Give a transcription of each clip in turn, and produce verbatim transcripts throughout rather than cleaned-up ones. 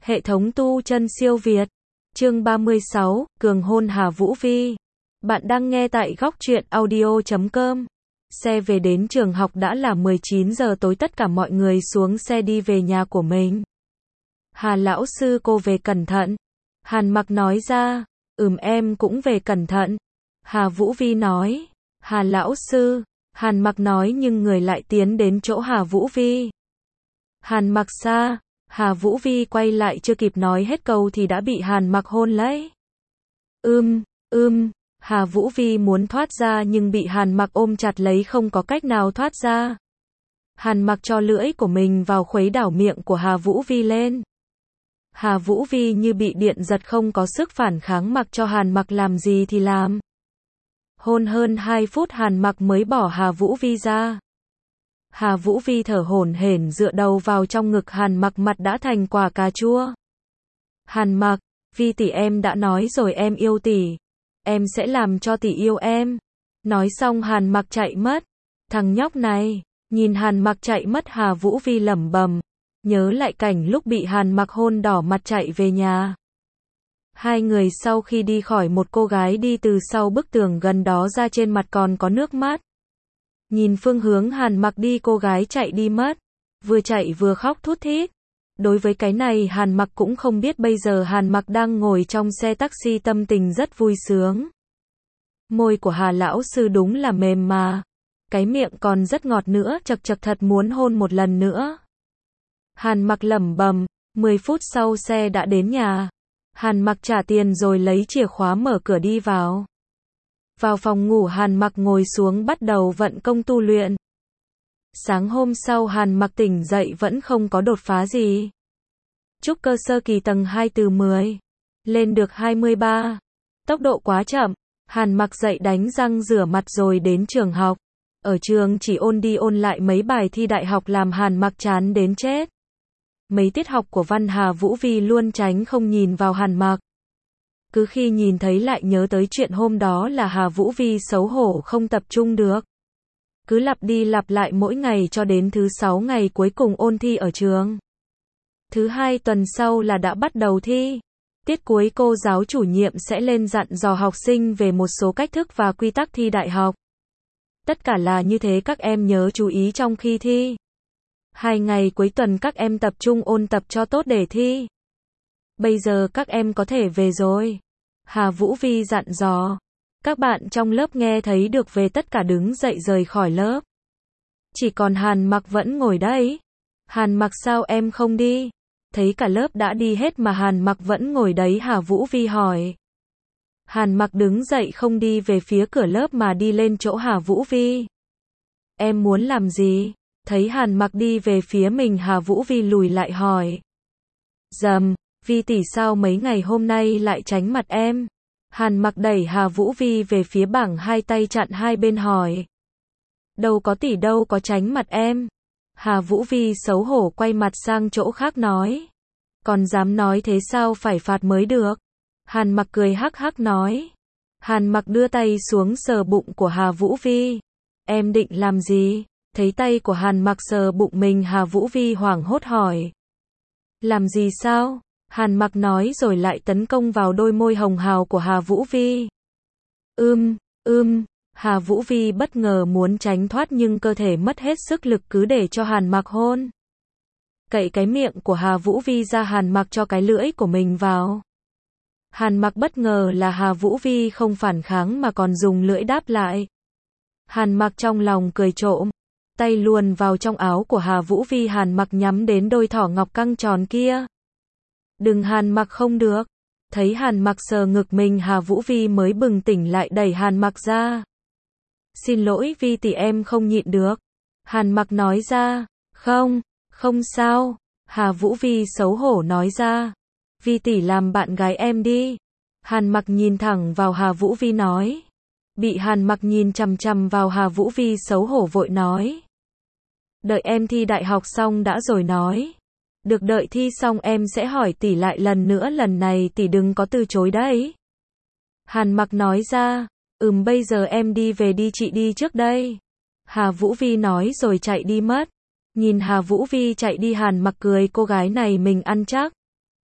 Hệ thống tu chân siêu Việt. Chương ba mươi sáu, Cường hôn Hà Vũ Vi. Bạn đang nghe tại góc truyện audio chấm com. Xe về đến trường học đã là mười chín giờ tối, tất cả mọi người xuống xe đi về nhà của mình. Hà lão sư, cô về cẩn thận. Hàn Mặc nói ra. Ừm, em cũng về cẩn thận. Hà Vũ Vi nói. Hà lão sư. Hàn Mặc nói, nhưng người lại tiến đến chỗ Hà Vũ Vi. Hàn Mặc xa. Hà Vũ Vi quay lại, chưa kịp nói hết câu thì đã bị Hàn Mặc hôn lấy. Ưm, ưm, Hà Vũ Vi muốn thoát ra nhưng bị Hàn Mặc ôm chặt lấy, không có cách nào thoát ra. Hàn Mặc cho lưỡi của mình vào khuấy đảo miệng của Hà Vũ Vi lên. Hà Vũ Vi như bị điện giật, không có sức phản kháng, mặc cho Hàn Mặc làm gì thì làm. Hôn hơn hai phút Hàn Mặc mới bỏ Hà Vũ Vi ra. Hà Vũ Vi thở hổn hển dựa đầu vào trong ngực Hàn Mặc, mặt đã thành quả cà chua. Hàn Mặc, Vi tỷ, em đã nói rồi em yêu tỷ. Em sẽ làm cho tỷ yêu em. Nói xong Hàn Mặc chạy mất. Thằng nhóc này, nhìn Hàn Mặc chạy mất, Hà Vũ Vi lẩm bẩm, nhớ lại cảnh lúc bị Hàn Mặc hôn đỏ mặt chạy về nhà. Hai người sau khi đi khỏi, một cô gái đi từ sau bức tường gần đó ra, trên mặt còn có nước mắt. Nhìn phương hướng Hàn Mặc đi, cô gái chạy đi mất, vừa chạy vừa khóc thút thít. Đối với cái này Hàn Mặc cũng không biết, bây giờ Hàn Mặc đang ngồi trong xe taxi, tâm tình rất vui sướng. Môi của Hà lão sư đúng là mềm mà, cái miệng còn rất ngọt nữa, chật chật thật muốn hôn một lần nữa. Hàn Mặc lẩm bẩm. Mười phút sau xe đã đến nhà. Hàn Mặc trả tiền rồi lấy chìa khóa mở cửa đi vào. Vào phòng ngủ, Hàn Mặc ngồi xuống bắt đầu vận công tu luyện. Sáng hôm sau Hàn Mặc tỉnh dậy vẫn không có đột phá gì. Trúc cơ sơ kỳ tầng hai từ mười lên được hai mươi ba. Tốc độ quá chậm. Hàn Mặc dậy đánh răng rửa mặt rồi đến trường học. Ở trường chỉ ôn đi ôn lại mấy bài thi đại học làm Hàn Mặc chán đến chết. Mấy tiết học của văn Hà Vũ Vi luôn tránh không nhìn vào Hàn Mặc. Cứ khi nhìn thấy lại nhớ tới chuyện hôm đó là Hà Vũ Vi xấu hổ không tập trung được. Cứ lặp đi lặp lại mỗi ngày cho đến thứ sáu ngày cuối cùng ôn thi ở trường. Thứ hai tuần sau là đã bắt đầu thi. Tiết cuối cô giáo chủ nhiệm sẽ lên dặn dò học sinh về một số cách thức và quy tắc thi đại học. Tất cả là như thế, các em nhớ chú ý trong khi thi. Hai ngày cuối tuần các em tập trung ôn tập cho tốt để thi. Bây giờ các em có thể về rồi. Hà Vũ Vi dặn dò. Các bạn trong lớp nghe thấy được về tất cả đứng dậy rời khỏi lớp. Chỉ còn Hàn Mặc vẫn ngồi đấy. Hàn Mặc, sao em không đi? Thấy cả lớp đã đi hết mà Hàn Mặc vẫn ngồi đấy, Hà Vũ Vi hỏi. Hàn Mặc đứng dậy không đi về phía cửa lớp mà đi lên chỗ Hà Vũ Vi. Em muốn làm gì? Thấy Hàn Mặc đi về phía mình, Hà Vũ Vi lùi lại hỏi. Dầm, Vi tỷ, sao mấy ngày hôm nay lại tránh mặt em? Hàn Mặc đẩy Hà Vũ Vi về phía bảng, hai tay chặn hai bên hỏi. Đâu có tỷ, đâu có tránh mặt em. Hà Vũ Vi xấu hổ quay mặt sang chỗ khác nói. Còn dám nói thế sao, phải phạt mới được. Hàn Mặc cười hắc hắc nói. Hàn Mặc đưa tay xuống sờ bụng của Hà Vũ Vi. Em định làm gì? Thấy tay của Hàn Mặc sờ bụng mình, Hà Vũ Vi hoảng hốt hỏi. Làm gì sao? Hàn Mặc nói rồi lại tấn công vào đôi môi hồng hào của Hà Vũ Vi. Ưm, ưm, Hà Vũ Vi bất ngờ muốn tránh thoát nhưng cơ thể mất hết sức lực, cứ để cho Hàn Mặc hôn. Cậy cái miệng của Hà Vũ Vi ra, Hàn Mặc cho cái lưỡi của mình vào. Hàn Mặc bất ngờ là Hà Vũ Vi không phản kháng mà còn dùng lưỡi đáp lại. Hàn Mặc trong lòng cười trộm. Tay luồn vào trong áo của Hà Vũ Vi, Hàn Mặc nhắm đến đôi thỏ ngọc căng tròn kia. Đừng, Hàn Mặc, không được. Thấy Hàn Mặc sờ ngực mình, Hà Vũ Vi mới bừng tỉnh lại, đẩy Hàn Mặc ra. Xin lỗi Vi tỷ, em không nhịn được. Hàn Mặc nói ra. Không, không sao. Hà Vũ Vi xấu hổ nói ra. Vi tỷ, làm bạn gái em đi. Hàn Mặc nhìn thẳng vào Hà Vũ Vi nói. Bị Hàn Mặc nhìn chằm chằm vào, Hà Vũ Vi xấu hổ vội nói. Đợi em thi đại học xong đã rồi nói. Được, đợi thi xong em sẽ hỏi tỷ lại lần nữa, lần này tỷ đừng có từ chối đấy. Hàn Mặc nói ra. Ừm, bây giờ em đi về đi, chị đi trước đây. Hà Vũ Vi nói rồi chạy đi mất. Nhìn Hà Vũ Vi chạy đi, Hàn Mặc cười, cô gái này mình ăn chắc.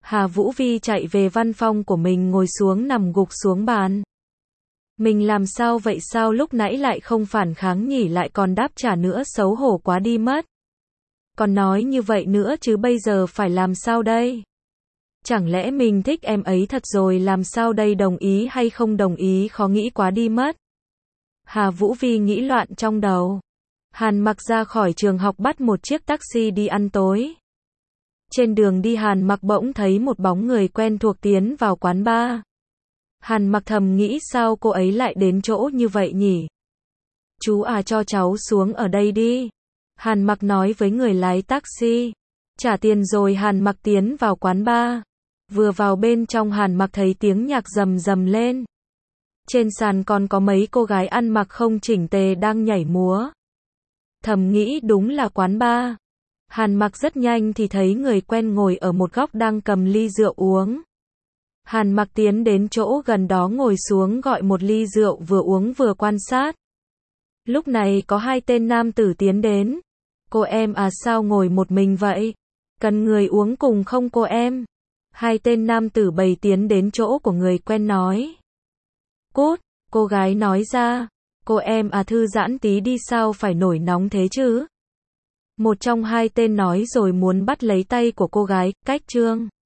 Hà Vũ Vi chạy về văn phòng của mình ngồi xuống nằm gục xuống bàn. Mình làm sao vậy, sao lúc nãy lại không phản kháng nhỉ, lại còn đáp trả nữa, xấu hổ quá đi mất. Còn nói như vậy nữa chứ bây giờ phải làm sao đây? Chẳng lẽ mình thích em ấy thật rồi, làm sao đây, đồng ý hay không đồng ý, khó nghĩ quá đi mất. Hà Vũ Vi nghĩ loạn trong đầu. Hàn Mặc ra khỏi trường học bắt một chiếc taxi đi ăn tối. Trên đường đi Hàn Mặc bỗng thấy một bóng người quen thuộc tiến vào quán bar. Hàn Mặc thầm nghĩ sao cô ấy lại đến chỗ như vậy nhỉ? Chú à, cho cháu xuống ở đây đi. Hàn Mặc nói với người lái taxi. Trả tiền rồi Hàn Mặc tiến vào quán bar. Vừa vào bên trong Hàn Mặc thấy tiếng nhạc rầm rầm lên. Trên sàn còn có mấy cô gái ăn mặc không chỉnh tề đang nhảy múa. Thầm nghĩ đúng là quán bar. Hàn Mặc rất nhanh thì thấy người quen ngồi ở một góc đang cầm ly rượu uống. Hàn Mặc tiến đến chỗ gần đó ngồi xuống gọi một ly rượu, vừa uống vừa quan sát. Lúc này có hai tên nam tử tiến đến. Cô em à, sao ngồi một mình vậy? Cần người uống cùng không cô em? Hai tên nam tử bầy tiến đến chỗ của người quen nói. Cút, cô gái nói ra. Cô em à, thư giãn tí đi, sao phải nổi nóng thế chứ? Một trong hai tên nói rồi muốn bắt lấy tay của cô gái. Cách trương.